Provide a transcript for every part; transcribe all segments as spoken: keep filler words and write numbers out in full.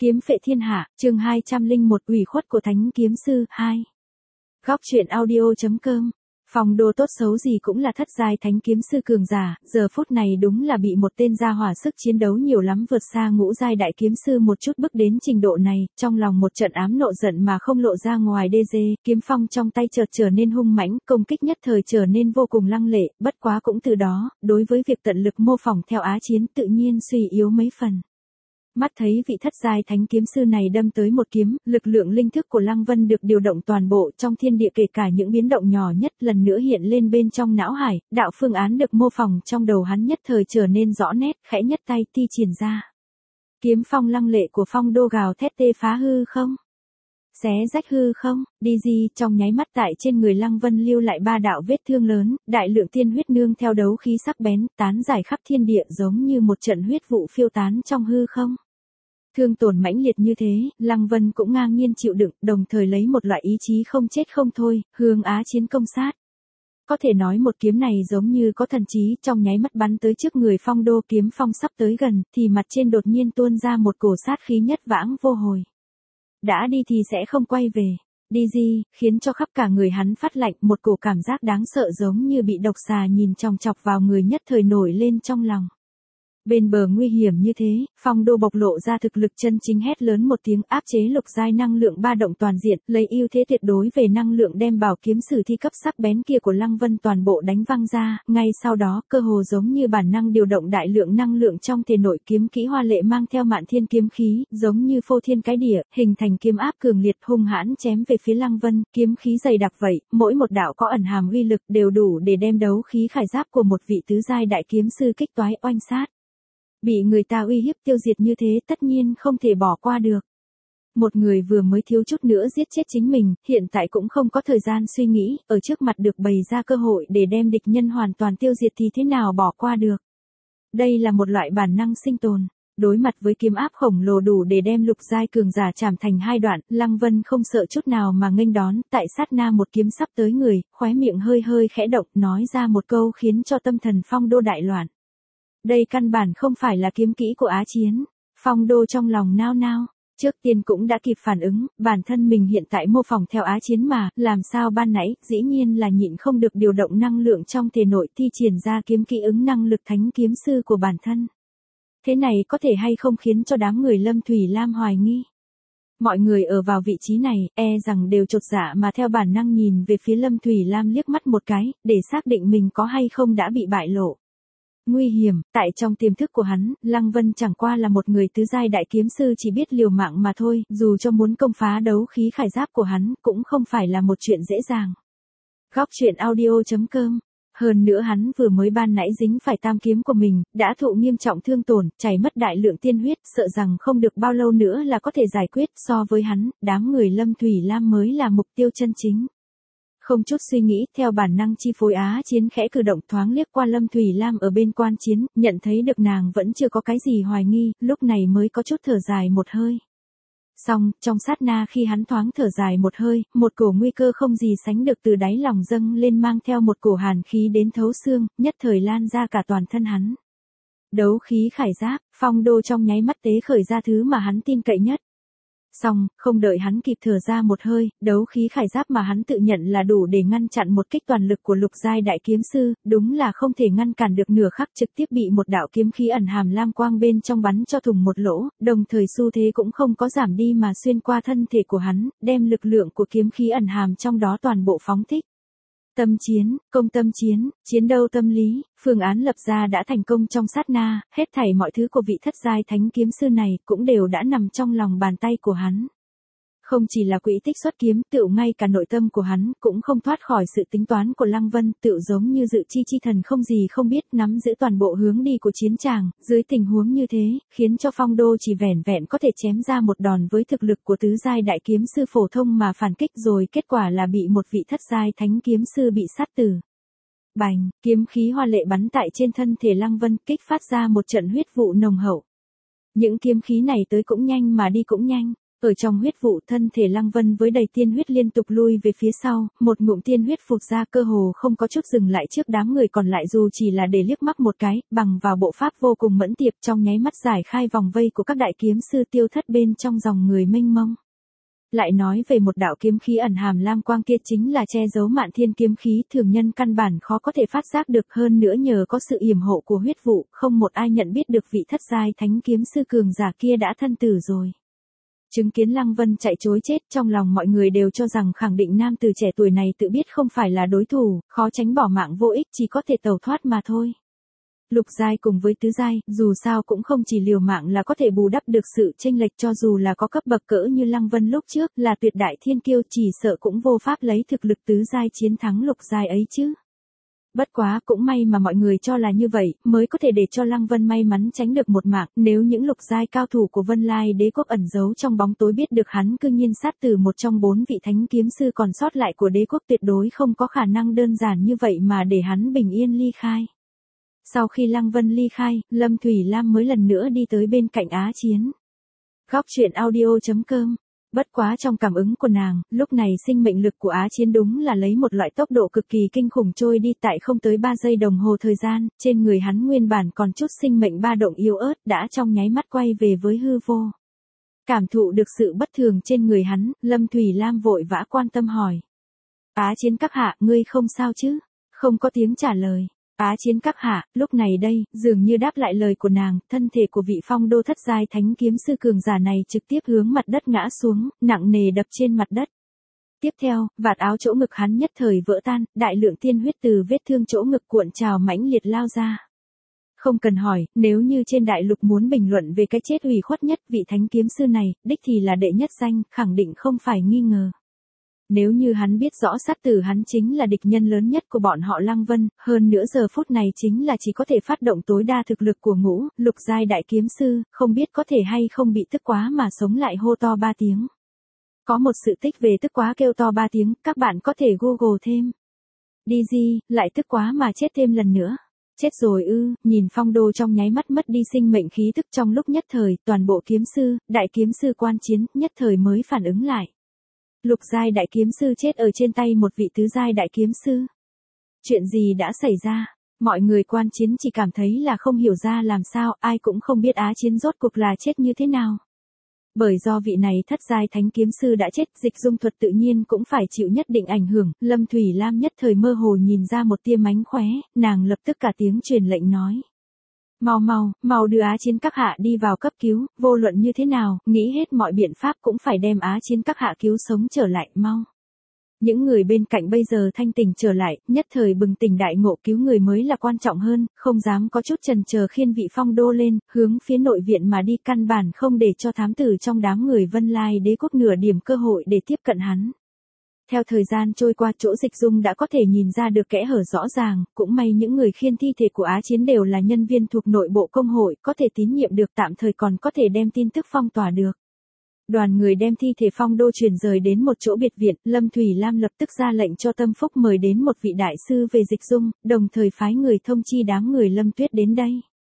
Kiếm phệ thiên hạ, chương hai trăm lẻ một ủy khuất của Thánh Kiếm Sư, hai. Góc truyện audio.com. Phong Đô tốt xấu gì cũng là thất giai Thánh Kiếm Sư cường giả, giờ phút này đúng là bị một tên gia hỏa sức chiến đấu nhiều lắm vượt xa ngũ giai Đại Kiếm Sư một chút bước đến trình độ này, trong lòng một trận ám nộ giận mà không lộ ra ngoài đê dê, kiếm phong trong tay chợt trở nên hung mãnh, công kích nhất thời trở nên vô cùng lăng lệ, bất quá cũng từ đó, đối với việc tận lực mô phỏng theo Á Chiến tự nhiên suy yếu mấy phần. Mắt thấy vị thất giai Thánh Kiếm Sư này đâm tới một kiếm, lực lượng linh thức của Lăng Vân được điều động toàn bộ trong thiên địa kể cả những biến động nhỏ nhất lần nữa hiện lên bên trong não hải, đạo phương án được mô phỏng trong đầu hắn nhất thời trở nên rõ nét, khẽ nhất tay thi triển ra. Kiếm phong lăng lệ của Phong Đô gào thét tê phá hư không? Xé rách hư không? Đi gì trong nháy mắt tại trên người Lăng Vân lưu lại ba đạo vết thương lớn, đại lượng tiên huyết nương theo đấu khí sắc bén, tán giải khắp thiên địa giống như một trận huyết vụ phiêu tán trong hư không. Thương tổn mãnh liệt như thế, Lăng Vân cũng ngang nhiên chịu đựng, đồng thời lấy một loại ý chí không chết không thôi, hướng Á Chiến công sát. Có thể nói một kiếm này giống như có thần trí, trong nháy mắt bắn tới trước người Phong Đô, kiếm phong sắp tới gần, thì mặt trên đột nhiên tuôn ra một cổ sát khí nhất vãng vô hồi. Đã đi thì sẽ không quay về. Đi gì, khiến cho khắp cả người hắn phát lạnh, một cổ cảm giác đáng sợ giống như bị độc xà nhìn chòng chọc vào người nhất thời nổi lên trong lòng. Bên bờ nguy hiểm như thế, Phong Đô bộc lộ ra thực lực chân chính, hét lớn một tiếng, áp chế lục giai năng lượng ba động toàn diện, lấy ưu thế tuyệt đối về năng lượng đem bảo kiếm sử thi cấp sắc bén kia của Lăng Vân toàn bộ đánh văng ra, ngay sau đó, cơ hồ giống như bản năng điều động đại lượng năng lượng trong thể nội kiếm kỹ hoa lệ mang theo mạn thiên kiếm khí, giống như phô thiên cái địa, hình thành kiếm áp cường liệt hung hãn chém về phía Lăng Vân, kiếm khí dày đặc vậy, mỗi một đạo có ẩn hàm uy lực đều đủ để đem đấu khí khải giáp của một vị tứ giai đại kiếm sư kích toái oanh sát. Bị người ta uy hiếp tiêu diệt như thế tất nhiên không thể bỏ qua được. Một người vừa mới thiếu chút nữa giết chết chính mình, hiện tại cũng không có thời gian suy nghĩ, ở trước mặt được bày ra cơ hội để đem địch nhân hoàn toàn tiêu diệt thì thế nào bỏ qua được. Đây là một loại bản năng sinh tồn. Đối mặt với kiếm áp khổng lồ đủ để đem lục giai cường giả chảm thành hai đoạn, Lăng Vân không sợ chút nào mà nghênh đón, tại sát na một kiếm sắp tới người, khóe miệng hơi hơi khẽ động, nói ra một câu khiến cho tâm thần Phong Đô đại loạn. Đây căn bản không phải là kiếm kỹ của Á Chiến. Phong Đô trong lòng nao nao, trước tiên cũng đã kịp phản ứng, bản thân mình hiện tại mô phỏng theo Á Chiến mà, làm sao ban nãy, dĩ nhiên là nhịn không được điều động năng lượng trong thể nội thi triển ra kiếm kỹ ứng năng lực Thánh Kiếm Sư của bản thân. Thế này có thể hay không khiến cho đám người Lâm Thủy Lam hoài nghi. Mọi người ở vào vị trí này, e rằng đều chột dạ mà theo bản năng nhìn về phía Lâm Thủy Lam liếc mắt một cái, để xác định mình có hay không đã bị bại lộ. Nguy hiểm, tại trong tiềm thức của hắn, Lăng Vân chẳng qua là một người tứ giai đại kiếm sư chỉ biết liều mạng mà thôi, dù cho muốn công phá đấu khí khải giáp của hắn, cũng không phải là một chuyện dễ dàng. Góc truyện audio.com. Hơn nữa hắn vừa mới ban nãy dính phải tam kiếm của mình, đã thụ nghiêm trọng thương tổn, chảy mất đại lượng tiên huyết, sợ rằng không được bao lâu nữa là có thể giải quyết, so với hắn, đám người Lâm Thủy Lam mới là mục tiêu chân chính. Không chút suy nghĩ, theo bản năng chi phối Á Chiến khẽ cử động thoáng liếc qua Lâm Thủy Lam ở bên quan chiến, nhận thấy được nàng vẫn chưa có cái gì hoài nghi, lúc này mới có chút thở dài một hơi. Xong, trong sát na khi hắn thoáng thở dài một hơi, một cổ nguy cơ không gì sánh được từ đáy lòng dâng lên mang theo một cổ hàn khí đến thấu xương, nhất thời lan ra cả toàn thân hắn. Đấu khí khải giáp, Phong Đô trong nháy mắt tế khởi ra thứ mà hắn tin cậy nhất. Xong, không đợi hắn kịp thở ra một hơi, đấu khí khải giáp mà hắn tự nhận là đủ để ngăn chặn một kích toàn lực của lục giai đại kiếm sư, đúng là không thể ngăn cản được nửa khắc, trực tiếp bị một đạo kiếm khí ẩn hàm lam quang bên trong bắn cho thủng một lỗ, đồng thời xu thế cũng không có giảm đi mà xuyên qua thân thể của hắn, đem lực lượng của kiếm khí ẩn hàm trong đó toàn bộ phóng thích. Tâm chiến, công tâm chiến, chiến đấu tâm lý, phương án lập ra đã thành công trong sát na, hết thảy mọi thứ của vị thất giai Thánh Kiếm Sư này cũng đều đã nằm trong lòng bàn tay của hắn. Không chỉ là quỹ tích xuất kiếm, tựu ngay cả nội tâm của hắn cũng không thoát khỏi sự tính toán của Lăng Vân, tựu giống như dự chi chi thần không gì không biết nắm giữ toàn bộ hướng đi của chiến tràng, dưới tình huống như thế, khiến cho Phong Đô chỉ vẻn vẹn có thể chém ra một đòn với thực lực của tứ giai đại kiếm sư phổ thông mà phản kích rồi kết quả là bị một vị thất giai Thánh Kiếm Sư bị sát tử. Bành, kiếm khí hoa lệ bắn tại trên thân thể Lăng Vân, kích phát ra một trận huyết vụ nồng hậu. Những kiếm khí này tới cũng nhanh mà đi cũng nhanh. Ở trong huyết vụ, thân thể Lăng Vân với đầy tiên huyết liên tục lui về phía sau, một ngụm tiên huyết phụt ra, cơ hồ không có chút dừng lại trước đám người còn lại, dù chỉ là để liếc mắt một cái, bằng vào bộ pháp vô cùng mẫn tiệp, trong nháy mắt giải khai vòng vây của các đại kiếm sư, tiêu thất bên trong dòng người mênh mông. Lại nói về một đạo kiếm khí ẩn hàm lam quang kia, chính là che giấu Mạn Thiên kiếm khí, thường nhân căn bản khó có thể phát giác được, hơn nữa nhờ có sự yểm hộ của huyết vụ, không một ai nhận biết được vị thất giai thánh kiếm sư cường giả kia đã thân tử rồi. Chứng kiến Lăng Vân chạy trối chết, trong lòng mọi người đều cho rằng khẳng định nam tử trẻ tuổi này tự biết không phải là đối thủ, khó tránh bỏ mạng vô ích, chỉ có thể tẩu thoát mà thôi. Lục giai cùng với tứ giai, dù sao cũng không chỉ liều mạng là có thể bù đắp được sự chênh lệch, cho dù là có cấp bậc cỡ như Lăng Vân lúc trước là tuyệt đại thiên kiêu, chỉ sợ cũng vô pháp lấy thực lực tứ giai chiến thắng lục giai ấy chứ. Bất quá cũng may mà mọi người cho là như vậy, mới có thể để cho Lăng Vân may mắn tránh được một mạng, nếu những lục giai cao thủ của Vân Lai Đế quốc ẩn giấu trong bóng tối biết được hắn cư nhiên sát tử một trong bốn vị thánh kiếm sư còn sót lại của đế quốc, tuyệt đối không có khả năng đơn giản như vậy mà để hắn bình yên ly khai. Sau khi Lăng Vân ly khai, Lâm Thủy Lam mới lần nữa đi tới bên cạnh Á Chiến. Góc truyện audio chấm com. Bất quá trong cảm ứng của nàng, lúc này sinh mệnh lực của Á Chiến đúng là lấy một loại tốc độ cực kỳ kinh khủng trôi đi, tại không tới ba giây đồng hồ thời gian, trên người hắn nguyên bản còn chút sinh mệnh ba động yếu ớt đã trong nháy mắt quay về với hư vô. Cảm thụ được sự bất thường trên người hắn, Lâm Thủy Lam vội vã quan tâm hỏi. Á Chiến các hạ, ngươi không sao chứ? Không có tiếng trả lời. Á Chiến các hạ, lúc này đây, dường như đáp lại lời của nàng, thân thể của vị phong đô thất giai thánh kiếm sư cường giả này trực tiếp hướng mặt đất ngã xuống, nặng nề đập trên mặt đất. Tiếp theo, vạt áo chỗ ngực hắn nhất thời vỡ tan, đại lượng tiên huyết từ vết thương chỗ ngực cuộn trào mãnh liệt lao ra. Không cần hỏi, nếu như trên đại lục muốn bình luận về cái chết ủy khuất nhất, vị thánh kiếm sư này, đích thì là đệ nhất danh, khẳng định không phải nghi ngờ. Nếu như hắn biết rõ sát tử hắn chính là địch nhân lớn nhất của bọn họ Lăng Vân, hơn nữa giờ phút này chính là chỉ có thể phát động tối đa thực lực của ngũ, lục giai đại kiếm sư, không biết có thể hay không bị tức quá mà sống lại hô to ba tiếng. Có một sự tích về tức quá kêu to ba tiếng, các bạn có thể Google thêm. Đi gì, lại tức quá mà chết thêm lần nữa. Chết rồi ư, nhìn phong đô trong nháy mắt mất đi sinh mệnh khí tức, trong lúc nhất thời, toàn bộ kiếm sư, đại kiếm sư quan chiến, nhất thời mới phản ứng lại. Lục giai đại kiếm sư chết ở trên tay một vị tứ giai đại kiếm sư. Chuyện gì đã xảy ra? Mọi người quan chiến chỉ cảm thấy là không hiểu ra làm sao, ai cũng không biết Á Chiến rốt cuộc là chết như thế nào. Bởi do vị này thất giai thánh kiếm sư đã chết, dịch dung thuật tự nhiên cũng phải chịu nhất định ảnh hưởng, Lâm Thủy Lam nhất thời mơ hồ nhìn ra một tia mánh khóe, nàng lập tức cả tiếng truyền lệnh nói. Mau mau, mau đưa Á Chiến các hạ đi vào cấp cứu, vô luận như thế nào, nghĩ hết mọi biện pháp cũng phải đem Á Chiến các hạ cứu sống trở lại, mau. Những người bên cạnh bây giờ thanh tỉnh trở lại, nhất thời bừng tỉnh đại ngộ, cứu người mới là quan trọng hơn, không dám có chút chần chờ khiên vị phong đô lên, hướng phía nội viện mà đi, căn bản không để cho thám tử trong đám người Vân Lai Đế quốc nửa điểm cơ hội để tiếp cận hắn. Theo thời gian trôi qua, chỗ dịch dung đã có thể nhìn ra được kẽ hở rõ ràng, cũng may những người khiên thi thể của Á Chiến đều là nhân viên thuộc nội bộ công hội, có thể tín nhiệm được, tạm thời còn có thể đem tin tức phong tỏa được. Đoàn người đem thi thể phong đô chuyển rời đến một chỗ biệt viện, Lâm Thủy Lam lập tức ra lệnh cho Tâm Phúc mời đến một vị đại sư về dịch dung, đồng thời phái người thông chi đám người Lâm Tuyết đến đây.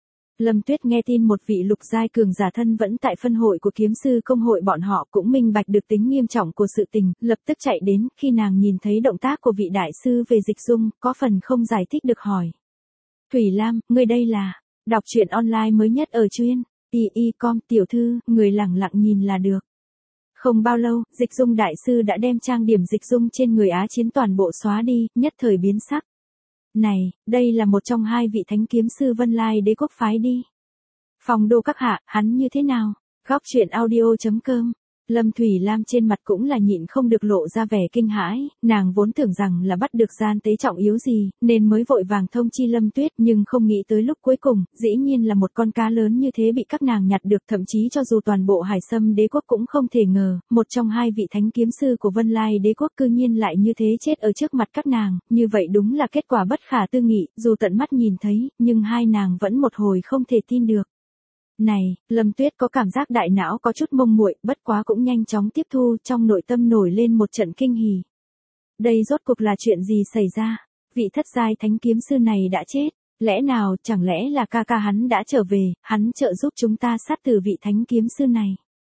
Lâm Tuyết nghe tin một vị lục giai cường giả thân vẫn tại phân hội của kiếm sư công hội bọn họ, cũng minh bạch được tính nghiêm trọng của sự tình, lập tức chạy đến, khi nàng nhìn thấy động tác của vị đại sư về dịch dung, có phần không giải thích được hỏi. Thủy Lam, ngươi đây là, đọc truyện online mới nhất ở chuyên, y y com tiểu thư, người lẳng lặng nhìn là được. Không bao lâu, dịch dung đại sư đã đem trang điểm dịch dung trên người Á Chiến toàn bộ xóa đi, nhất thời biến sắc. Này, đây là một trong hai vị thánh kiếm sư Vân Lai Đế quốc phái đi. Phong đô các hạ, hắn như thế nào? Góc truyện audio chấm com. Lâm Thủy Lam trên mặt cũng là nhịn không được lộ ra vẻ kinh hãi, nàng vốn tưởng rằng là bắt được gian tế trọng yếu gì, nên mới vội vàng thông chi Lâm Tuyết, nhưng không nghĩ tới lúc cuối cùng, dĩ nhiên là một con cá lớn như thế bị các nàng nhặt được, thậm chí cho dù toàn bộ Hải Sâm Đế quốc cũng không thể ngờ, một trong hai vị thánh kiếm sư của Vân Lai Đế quốc cư nhiên lại như thế chết ở trước mặt các nàng, như vậy đúng là kết quả bất khả tư nghị, dù tận mắt nhìn thấy, nhưng hai nàng vẫn một hồi không thể tin được. Này, Lâm Tuyết có cảm giác đại não có chút mông muội, bất quá cũng nhanh chóng tiếp thu, trong nội tâm nổi lên một trận kinh hỉ. Đây rốt cuộc là chuyện gì xảy ra? Vị thất giai thánh kiếm sư này đã chết, lẽ nào chẳng lẽ là ca ca hắn đã trở về, hắn trợ giúp chúng ta sát tử vị thánh kiếm sư này?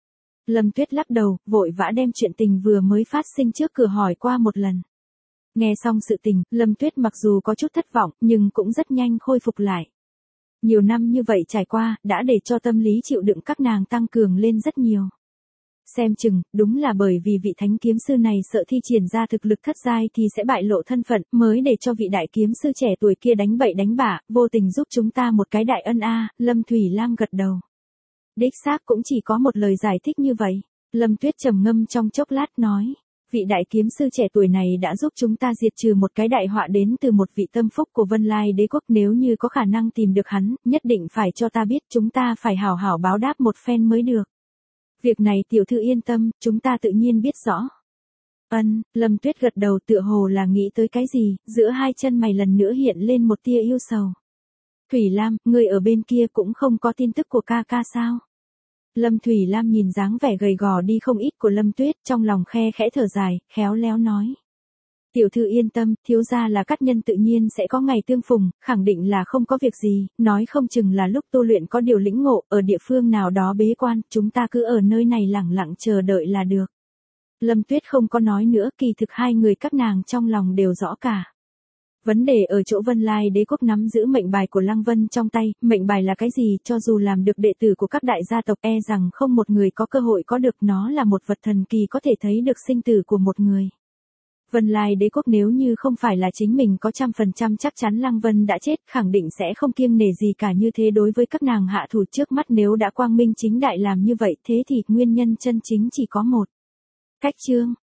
Lâm Tuyết lắc đầu, vội vã đem chuyện tình vừa mới phát sinh trước cửa hỏi qua một lần. Nghe xong sự tình, Lâm Tuyết mặc dù có chút thất vọng, nhưng cũng rất nhanh khôi phục lại. Nhiều năm như vậy trải qua, đã để cho tâm lý chịu đựng các nàng tăng cường lên rất nhiều. Xem chừng, đúng là bởi vì vị thánh kiếm sư này sợ thi triển ra thực lực thất giai thì sẽ bại lộ thân phận, mới để cho vị đại kiếm sư trẻ tuổi kia đánh bậy đánh bạ, vô tình giúp chúng ta một cái đại ân a. Lâm Thủy Lam gật đầu. Đích xác cũng chỉ có một lời giải thích như vậy. Lâm Tuyết trầm ngâm trong chốc lát nói. Vị đại kiếm sư trẻ tuổi này đã giúp chúng ta diệt trừ một cái đại họa đến từ một vị tâm phúc của Vân Lai đế quốc, nếu như có khả năng tìm được hắn, nhất định phải cho ta biết, chúng ta phải hảo hảo báo đáp một phen mới được. Việc này tiểu thư yên tâm, chúng ta tự nhiên biết rõ. Ân, Lâm Tuyết gật đầu tựa hồ là nghĩ tới cái gì, giữa hai chân mày lần nữa hiện lên một tia yêu sầu. Thủy Lam, người ở bên kia cũng không có tin tức của ca ca sao? Lâm Thủy Lam nhìn dáng vẻ gầy gò đi không ít của Lâm Tuyết, trong lòng khe khẽ thở dài, khéo léo nói. Tiểu thư yên tâm, thiếu gia là cát nhân tự nhiên sẽ có ngày tương phùng, khẳng định là không có việc gì, nói không chừng là lúc tu luyện có điều lĩnh ngộ, ở địa phương nào đó bế quan, chúng ta cứ ở nơi này lẳng lặng chờ đợi là được. Lâm Tuyết không có nói nữa, kỳ thực hai người các nàng trong lòng đều rõ cả. Vấn đề ở chỗ Vân Lai đế quốc nắm giữ mệnh bài của Lăng Vân trong tay, mệnh bài là cái gì, cho dù làm được đệ tử của các đại gia tộc e rằng không một người có cơ hội có được, nó là một vật thần kỳ có thể thấy được sinh tử của một người. Vân Lai đế quốc nếu như không phải là chính mình có trăm phần trăm chắc chắn Lăng Vân đã chết, khẳng định sẽ không kiêng nể gì cả như thế đối với các nàng hạ thủ trước mắt, nếu đã quang minh chính đại làm như vậy thế thì nguyên nhân chân chính chỉ có một. Cách chương